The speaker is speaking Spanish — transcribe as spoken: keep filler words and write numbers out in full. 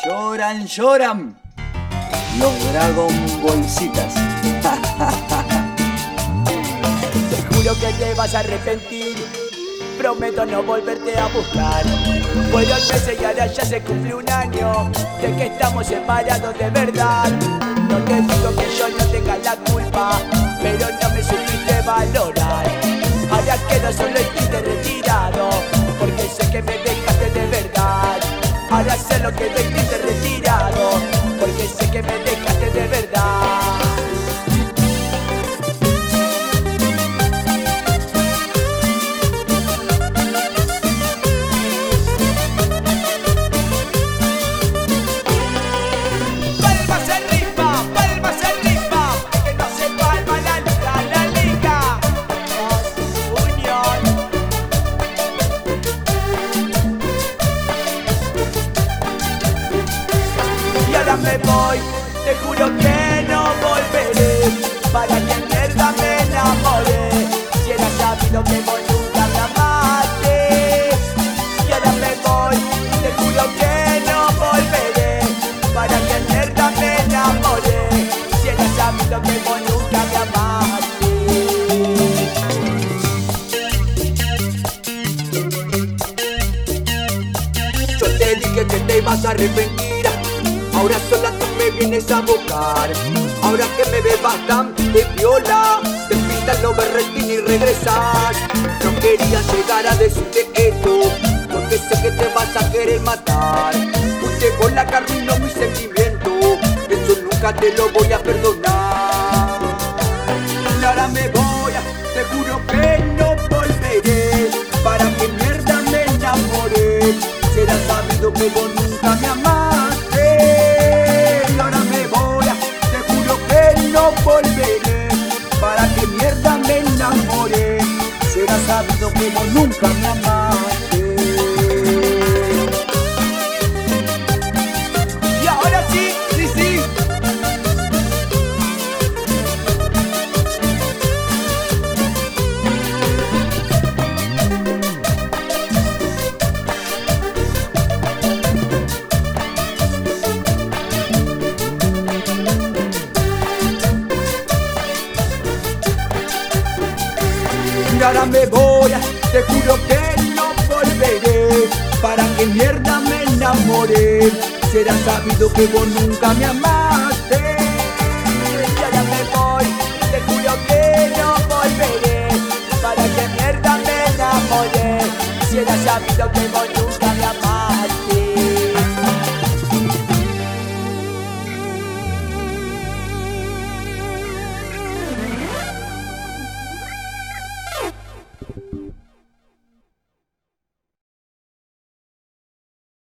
Lloran, lloran los Dragon Ballcitas. Te juro que te vas a arrepentir, prometo no volverte a buscar. Fueron meses y ahora ya se cumple un año de que estamos separados de verdad. No te digo que yo no tenga la culpa, pero no me supiste valorar. Ahora quedo solo y triste retirado, porque sé que me dejaste de verdad. Ahora sé lo que estoy triste retirado, porque sé que me dejaste de verdad. Me voy, te juro que no volveré. Para que mierda me enamoré. Si era sabido que vos nunca me amaste. Y ahora me voy, te juro que no volveré. Para que mierda me enamoré. Si era sabido que vos nunca me amaste. Yo te dije que te ibas a arrepentir, ahora sola tú me vienes a buscar. Ahora que me ves bastante viola, te pintas los berretines y regresas. No quería llegar a decirte esto, porque sé que te vas a querer matar. Fuiste por la que arruinó mi sentimiento, eso nunca te lo voy a perdonar. Y ahora me voy, te juro que no volveré. Para que mierda me enamoré. Será sabido que vos nunca me amaste. No volveré, para que mierda me enamoré. Será sabido que vos nunca me amaste. Y ahora sí, sí, sí. Y ahora me voy, te juro que no volveré. Para que mierda me enamoré. Será sabido que vos nunca me amaste. Y ahora me voy, te juro que no volveré. Para que mierda me enamoré. Será sabido que vos nunca me amaste.